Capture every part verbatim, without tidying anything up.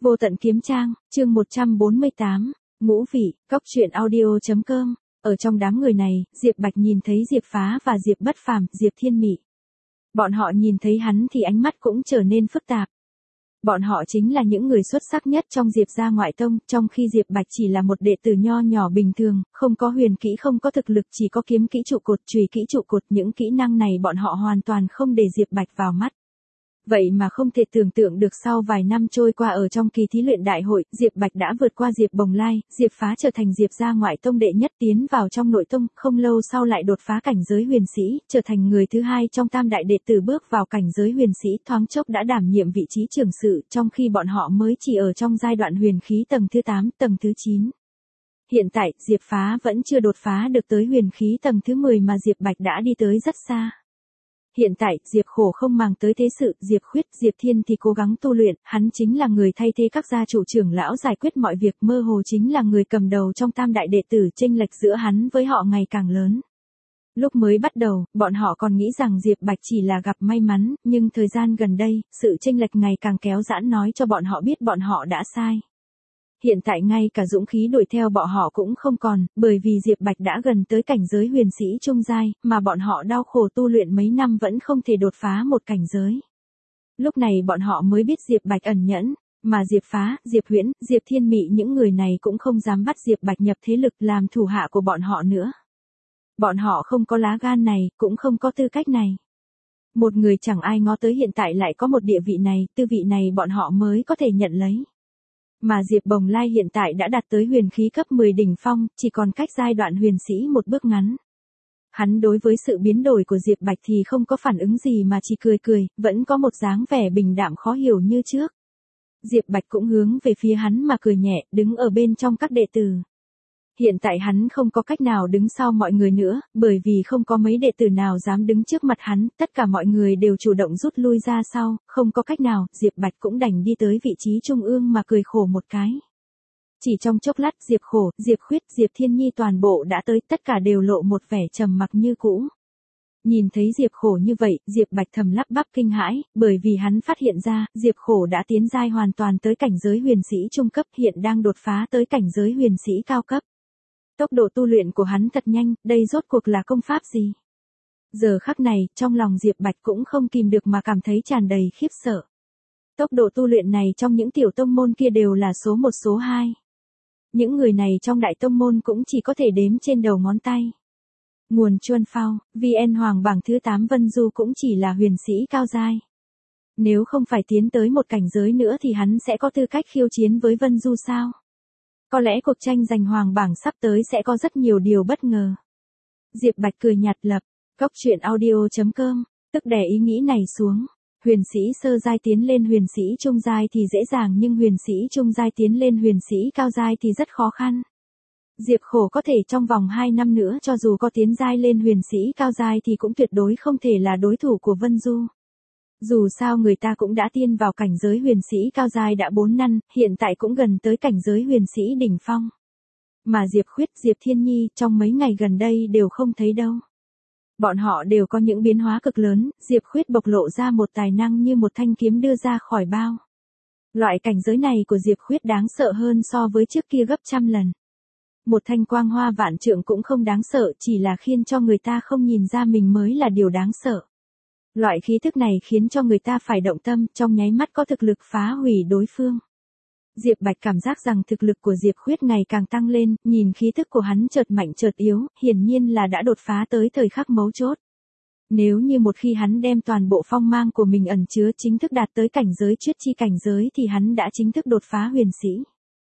Vô tận kiếm trang, chương một trăm bốn mươi tám, ngũ vị, cóc truyện audio.com. Ở trong đám người này, Diệp Bạch nhìn thấy Diệp Phá và Diệp Bất Phàm, Diệp Thiên Mị. Bọn họ nhìn thấy hắn thì ánh mắt cũng trở nên phức tạp. Bọn họ chính là những người xuất sắc nhất trong Diệp gia ngoại tông, trong khi Diệp Bạch chỉ là một đệ tử nho nhỏ bình thường, không có huyền kỹ, không có thực lực, chỉ có kiếm kỹ trụ cột, chùy kỹ trụ cột, những kỹ năng này bọn họ hoàn toàn không để Diệp Bạch vào mắt. Vậy mà không thể tưởng tượng được sau vài năm trôi qua ở trong kỳ thí luyện đại hội, Diệp Bạch đã vượt qua Diệp Bồng Lai, Diệp Phá trở thành Diệp gia ngoại tông đệ nhất, tiến vào trong nội tông, không lâu sau lại đột phá cảnh giới huyền sĩ, trở thành người thứ hai trong tam đại đệ tử bước vào cảnh giới huyền sĩ, thoáng chốc đã đảm nhiệm vị trí trưởng sự, trong khi bọn họ mới chỉ ở trong giai đoạn huyền khí tầng thứ tám, tầng thứ chín. Hiện tại, Diệp Phá vẫn chưa đột phá được tới huyền khí tầng thứ mười mà Diệp Bạch đã đi tới rất xa. Hiện tại, Diệp Khổ không màng tới thế sự, Diệp Khuyết, Diệp Thiên thì cố gắng tu luyện, hắn chính là người thay thế các gia chủ trưởng lão giải quyết mọi việc, mơ hồ chính là người cầm đầu trong tam đại đệ tử, chênh lệch giữa hắn với họ ngày càng lớn. Lúc mới bắt đầu, bọn họ còn nghĩ rằng Diệp Bạch chỉ là gặp may mắn, nhưng thời gian gần đây, sự chênh lệch ngày càng kéo giãn nói cho bọn họ biết bọn họ đã sai. Hiện tại ngay cả dũng khí đuổi theo bọn họ cũng không còn, bởi vì Diệp Bạch đã gần tới cảnh giới huyền sĩ trung giai, mà bọn họ đau khổ tu luyện mấy năm vẫn không thể đột phá một cảnh giới. Lúc này bọn họ mới biết Diệp Bạch ẩn nhẫn, mà Diệp Phá, Diệp Huyễn, Diệp Thiên Mị những người này cũng không dám bắt Diệp Bạch nhập thế lực làm thủ hạ của bọn họ nữa. Bọn họ không có lá gan này, cũng không có tư cách này. Một người chẳng ai ngó tới hiện tại lại có một địa vị này, tư vị này bọn họ mới có thể nhận lấy. Mà Diệp Bồng Lai hiện tại đã đạt tới huyền khí cấp mười đỉnh phong, chỉ còn cách giai đoạn huyền sĩ một bước ngắn. Hắn đối với sự biến đổi của Diệp Bạch thì không có phản ứng gì mà chỉ cười cười, vẫn có một dáng vẻ bình đạm khó hiểu như trước. Diệp Bạch cũng hướng về phía hắn mà cười nhẹ, đứng ở bên trong các đệ tử. Hiện tại hắn không có cách nào đứng sau mọi người nữa, bởi vì không có mấy đệ tử nào dám đứng trước mặt hắn, tất cả mọi người đều chủ động rút lui ra sau, không có cách nào, Diệp Bạch cũng đành đi tới vị trí trung ương mà cười khổ một cái. Chỉ trong chốc lát Diệp Khổ, Diệp Khuyết, Diệp Thiên Nhi toàn bộ đã tới, tất cả đều lộ một vẻ trầm mặc như cũ. Nhìn thấy Diệp Khổ như vậy, Diệp Bạch thầm lắp bắp kinh hãi, bởi vì hắn phát hiện ra, Diệp Khổ đã tiến giai hoàn toàn tới cảnh giới huyền sĩ trung cấp, hiện đang đột phá tới cảnh giới huyền sĩ cao cấp. Tốc độ tu luyện của hắn thật nhanh, đây rốt cuộc là công pháp gì? Giờ khắc này, trong lòng Diệp Bạch cũng không kìm được mà cảm thấy tràn đầy khiếp sợ. Tốc độ tu luyện này trong những tiểu tông môn kia đều là số một số hai. Những người này trong đại tông môn cũng chỉ có thể đếm trên đầu ngón tay. Nguồn Chuân Phao, vê en Hoàng bảng thứ tám Vân Du cũng chỉ là huyền sĩ cao giai. Nếu không phải tiến tới một cảnh giới nữa thì hắn sẽ có tư cách khiêu chiến với Vân Du sao? Có lẽ cuộc tranh giành hoàng bảng sắp tới sẽ có rất nhiều điều bất ngờ. Diệp Bạch cười nhạt lập, cóc truyện audio.com, tức đè ý nghĩ này xuống. Huyền sĩ sơ giai tiến lên huyền sĩ trung giai thì dễ dàng nhưng huyền sĩ trung giai tiến lên huyền sĩ cao giai thì rất khó khăn. Diệp Khổ có thể trong vòng hai năm nữa cho dù có tiến giai lên huyền sĩ cao giai thì cũng tuyệt đối không thể là đối thủ của Vân Du. Dù sao người ta cũng đã tiên vào cảnh giới huyền sĩ cao giai đã bốn năm, hiện tại cũng gần tới cảnh giới huyền sĩ đỉnh phong. Mà Diệp Khuyết, Diệp Thiên Nhi trong mấy ngày gần đây đều không thấy đâu. Bọn họ đều có những biến hóa cực lớn, Diệp Khuyết bộc lộ ra một tài năng như một thanh kiếm đưa ra khỏi bao. Loại cảnh giới này của Diệp Khuyết đáng sợ hơn so với trước kia gấp trăm lần. Một thanh quang hoa vạn trượng cũng không đáng sợ, chỉ là khiến cho người ta không nhìn ra mình mới là điều đáng sợ. Loại khí thức này khiến cho người ta phải động tâm, trong nháy mắt có thực lực phá hủy đối phương. Diệp Bạch cảm giác rằng thực lực của Diệp Khuyết ngày càng tăng lên, nhìn khí thức của hắn chợt mạnh chợt yếu, hiển nhiên là đã đột phá tới thời khắc mấu chốt. Nếu như một khi hắn đem toàn bộ phong mang của mình ẩn chứa chính thức đạt tới cảnh giới chuyết chi cảnh giới thì hắn đã chính thức đột phá huyền sĩ.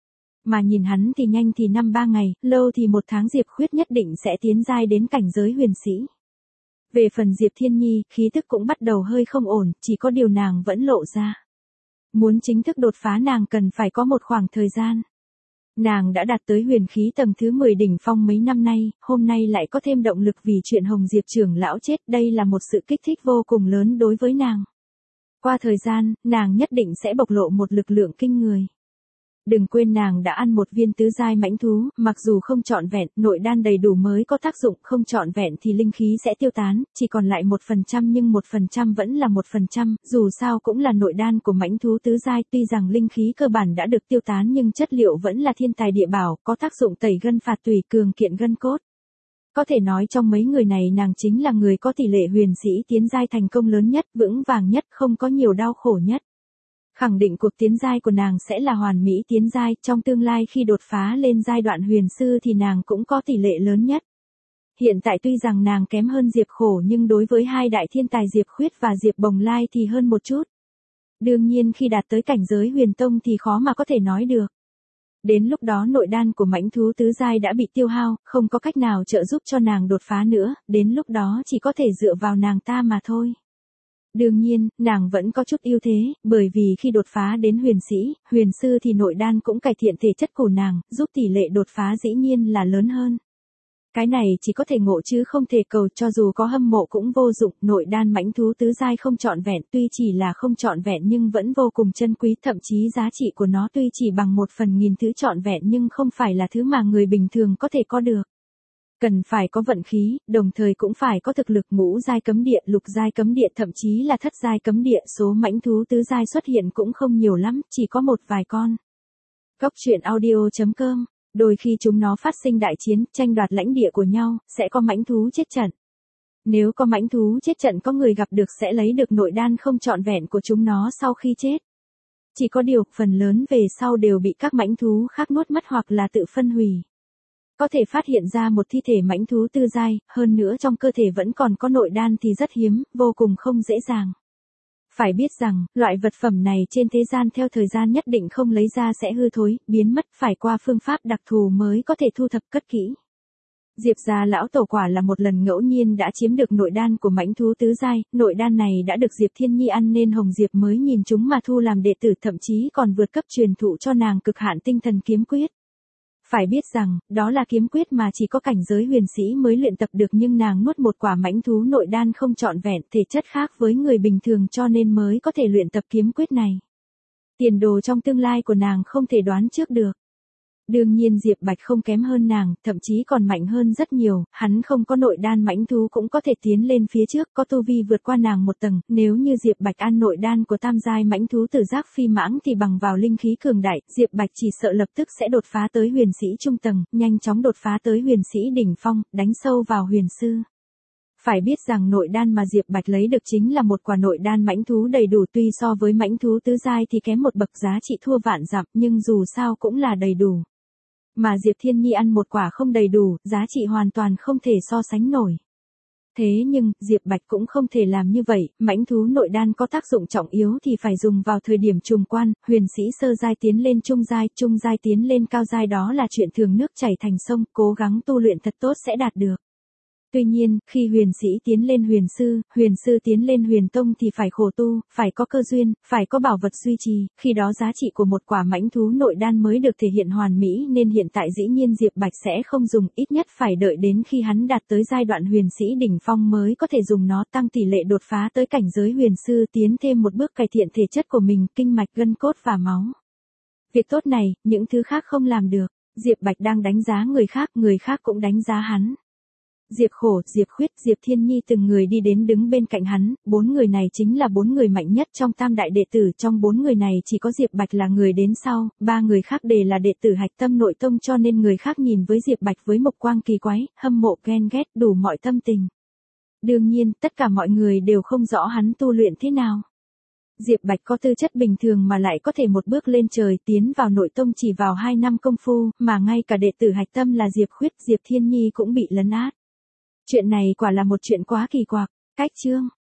Mà nhìn hắn thì nhanh thì năm ba ngày, lâu thì một tháng Diệp Khuyết nhất định sẽ tiến giai đến cảnh giới huyền sĩ. Về phần Diệp Thiên Nhi, khí thức cũng bắt đầu hơi không ổn, chỉ có điều nàng vẫn lộ ra. Muốn chính thức đột phá nàng cần phải có một khoảng thời gian. Nàng đã đạt tới huyền khí tầng thứ mười đỉnh phong mấy năm nay, hôm nay lại có thêm động lực vì chuyện Hồng Diệp trưởng lão chết, đây là một sự kích thích vô cùng lớn đối với nàng. Qua thời gian, nàng nhất định sẽ bộc lộ một lực lượng kinh người. Đừng quên nàng đã ăn một viên tứ giai mãnh thú, mặc dù không trọn vẹn, nội đan đầy đủ mới có tác dụng, không trọn vẹn thì linh khí sẽ tiêu tán, chỉ còn lại một phần trăm nhưng một phần trăm vẫn là một phần trăm, dù sao cũng là nội đan của mãnh thú tứ giai, tuy rằng linh khí cơ bản đã được tiêu tán nhưng chất liệu vẫn là thiên tài địa bảo, có tác dụng tẩy gân phạt tủy, cường kiện gân cốt. Có thể nói trong mấy người này nàng chính là người có tỷ lệ huyền sĩ tiến giai thành công lớn nhất, vững vàng nhất, không có nhiều đau khổ nhất. Khẳng định cuộc tiến giai của nàng sẽ là hoàn mỹ tiến giai, trong tương lai khi đột phá lên giai đoạn huyền sư thì nàng cũng có tỷ lệ lớn nhất. Hiện tại tuy rằng nàng kém hơn Diệp Khổ nhưng đối với hai đại thiên tài Diệp Khuyết và Diệp Bồng Lai thì hơn một chút. Đương nhiên khi đạt tới cảnh giới huyền tông thì khó mà có thể nói được. Đến lúc đó nội đan của mãnh thú tứ giai đã bị tiêu hao, không có cách nào trợ giúp cho nàng đột phá nữa, đến lúc đó chỉ có thể dựa vào nàng ta mà thôi. Đương nhiên, nàng vẫn có chút ưu thế, bởi vì khi đột phá đến huyền sĩ, huyền sư thì nội đan cũng cải thiện thể chất của nàng, giúp tỷ lệ đột phá dĩ nhiên là lớn hơn. Cái này chỉ có thể ngộ chứ không thể cầu, cho dù có hâm mộ cũng vô dụng, nội đan mãnh thú tứ giai không trọn vẹn, tuy chỉ là không trọn vẹn nhưng vẫn vô cùng chân quý, thậm chí giá trị của nó tuy chỉ bằng một phần nghìn thứ trọn vẹn nhưng không phải là thứ mà người bình thường có thể có được. Cần phải có vận khí, đồng thời cũng phải có thực lực, ngũ giai cấm địa, lục giai cấm địa, thậm chí là thất giai cấm địa, số mãnh thú tứ giai xuất hiện cũng không nhiều lắm, chỉ có một vài con. Góc truyện audio chấm com. Đôi khi chúng nó phát sinh đại chiến, tranh đoạt lãnh địa của nhau, sẽ có mãnh thú chết trận. Nếu có mãnh thú chết trận có người gặp được sẽ lấy được nội đan không trọn vẹn của chúng nó sau khi chết. Chỉ có điều, phần lớn về sau đều bị các mãnh thú khác nuốt mất hoặc là tự phân hủy. Có thể phát hiện ra một thi thể mãnh thú tư giai, hơn nữa trong cơ thể vẫn còn có nội đan thì rất hiếm, vô cùng không dễ dàng. Phải biết rằng, loại vật phẩm này trên thế gian theo thời gian nhất định không lấy ra sẽ hư thối, biến mất, phải qua phương pháp đặc thù mới có thể thu thập cất kỹ. Diệp gia lão tổ quả là một lần ngẫu nhiên đã chiếm được nội đan của mãnh thú tứ giai, nội đan này đã được Diệp Thiên Nhi ăn nên Hồng Diệp mới nhìn chúng mà thu làm đệ tử, thậm chí còn vượt cấp truyền thụ cho nàng cực hạn tinh thần kiếm quyết. Phải biết rằng, đó là kiếm quyết mà chỉ có cảnh giới huyền sĩ mới luyện tập được nhưng nàng nuốt một quả mãnh thú nội đan không trọn vẹn, thể chất khác với người bình thường cho nên mới có thể luyện tập kiếm quyết này. Tiền đồ trong tương lai của nàng không thể đoán trước được. Đương nhiên Diệp Bạch không kém hơn nàng, thậm chí còn mạnh hơn rất nhiều, hắn không có nội đan mãnh thú cũng có thể tiến lên phía trước, có tu vi vượt qua nàng một tầng, nếu như Diệp Bạch ăn nội đan của tam giai mãnh thú tử giác phi mãng thì bằng vào linh khí cường đại, Diệp Bạch chỉ sợ lập tức sẽ đột phá tới huyền sĩ trung tầng, nhanh chóng đột phá tới huyền sĩ đỉnh phong, đánh sâu vào huyền sư. Phải biết rằng nội đan mà Diệp Bạch lấy được chính là một quả nội đan mãnh thú đầy đủ, tuy so với mãnh thú tứ giai thì kém một bậc, giá trị thua vạn dặm, nhưng dù sao cũng là đầy đủ. Mà Diệp Thiên Nhi ăn một quả không đầy đủ, giá trị hoàn toàn không thể so sánh nổi. Thế nhưng, Diệp Bạch cũng không thể làm như vậy, mãnh thú nội đan có tác dụng trọng yếu thì phải dùng vào thời điểm trùng quan, huyền sĩ sơ giai tiến lên trung giai, trung giai tiến lên cao giai, đó là chuyện thường nước chảy thành sông, cố gắng tu luyện thật tốt sẽ đạt được. Tuy nhiên, khi huyền sĩ tiến lên huyền sư, huyền sư tiến lên huyền tông thì phải khổ tu, phải có cơ duyên, phải có bảo vật duy trì, khi đó giá trị của một quả mãnh thú nội đan mới được thể hiện hoàn mỹ nên hiện tại dĩ nhiên Diệp Bạch sẽ không dùng, ít nhất phải đợi đến khi hắn đạt tới giai đoạn huyền sĩ đỉnh phong mới có thể dùng nó, tăng tỷ lệ đột phá tới cảnh giới huyền sư, tiến thêm một bước cải thiện thể chất của mình, kinh mạch, gân cốt và máu. Việc tốt này, những thứ khác không làm được. Diệp Bạch đang đánh giá người khác, người khác cũng đánh giá hắn. Diệp Khổ, Diệp Khuyết, Diệp Thiên Nhi từng người đi đến đứng bên cạnh hắn, bốn người này chính là bốn người mạnh nhất trong tam đại đệ tử, trong bốn người này chỉ có Diệp Bạch là người đến sau, ba người khác đều là đệ tử hạch tâm nội tông cho nên người khác nhìn với Diệp Bạch với mục quang kỳ quái, hâm mộ, ghen ghét, đủ mọi tâm tình. Đương nhiên, tất cả mọi người đều không rõ hắn tu luyện thế nào. Diệp Bạch có tư chất bình thường mà lại có thể một bước lên trời, tiến vào nội tông chỉ vào hai năm công phu, mà ngay cả đệ tử hạch tâm là Diệp Khuyết, Diệp Thiên Nhi cũng bị lấn át. Chuyện này quả là một chuyện quá kỳ quặc. Cách chương